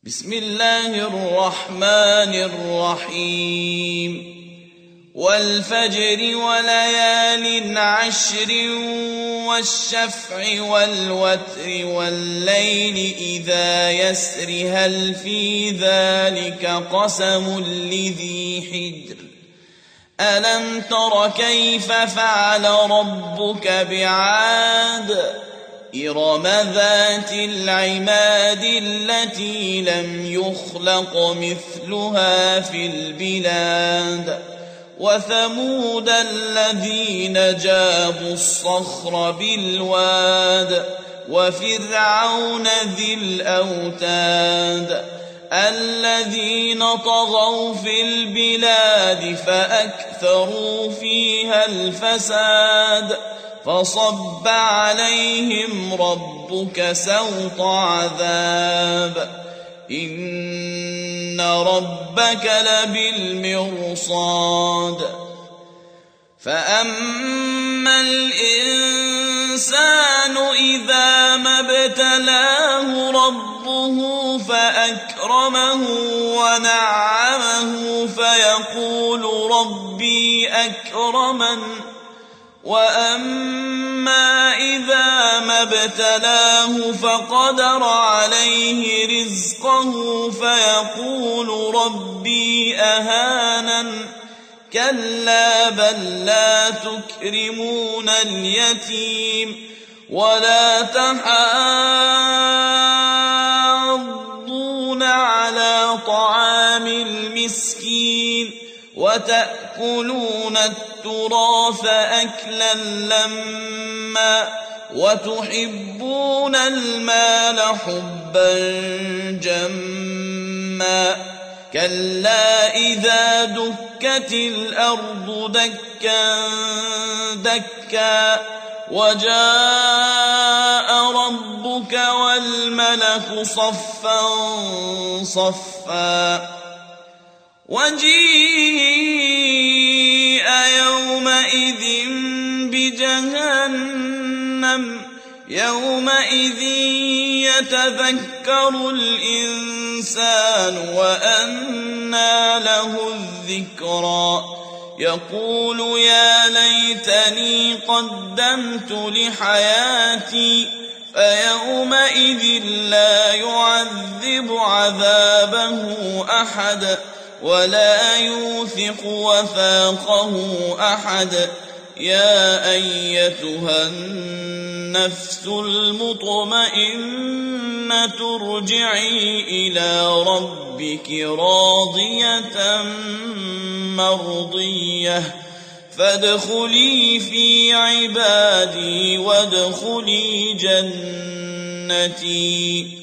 بسم الله الرحمن الرحيم والفجر وليال عشر والشفع والوتر والليل إذا يسر هل في ذلك قسم لذي حجر ألم تر كيف فعل ربك بعاد إرم ذات العماد التي لم يخلق مثلها في البلاد وثمود الذين جابوا الصخر بالواد وفرعون ذي الأوتاد الذين طغوا في البلاد فأكثروا فيها الفساد فصب عليهم ربك سوط عذاب إن ربك لبالمرصاد فأما الإنسان إذا ما ابتلاه ربه فأكرمه ونعمه فيقول ربي أكرمن وأما إذا ما ابتلاه فقدر عليه رزقه فيقول ربي أهانن كلا بل لا تكرمون اليتيم ولا تحاضون على طعام المسكين وتأكلون التراث أكلا لما وتحبون المال حبا جما كلا إذا دكت الأرض دكا دكا وجاء ربك والملك صفا صفا وجيء يومئذ بجهنم يومئذ يتذكر الإنسان وأنى له الذكرى يقول يا ليتني قدمت لحياتي فيومئذ لا يعذب عذابه أحد ولا يوثق وثاقه أحد يا أيتها النفس المطمئنة ارجعي إلى ربك راضية مرضية فادخلي في عبادي وادخلي جنتي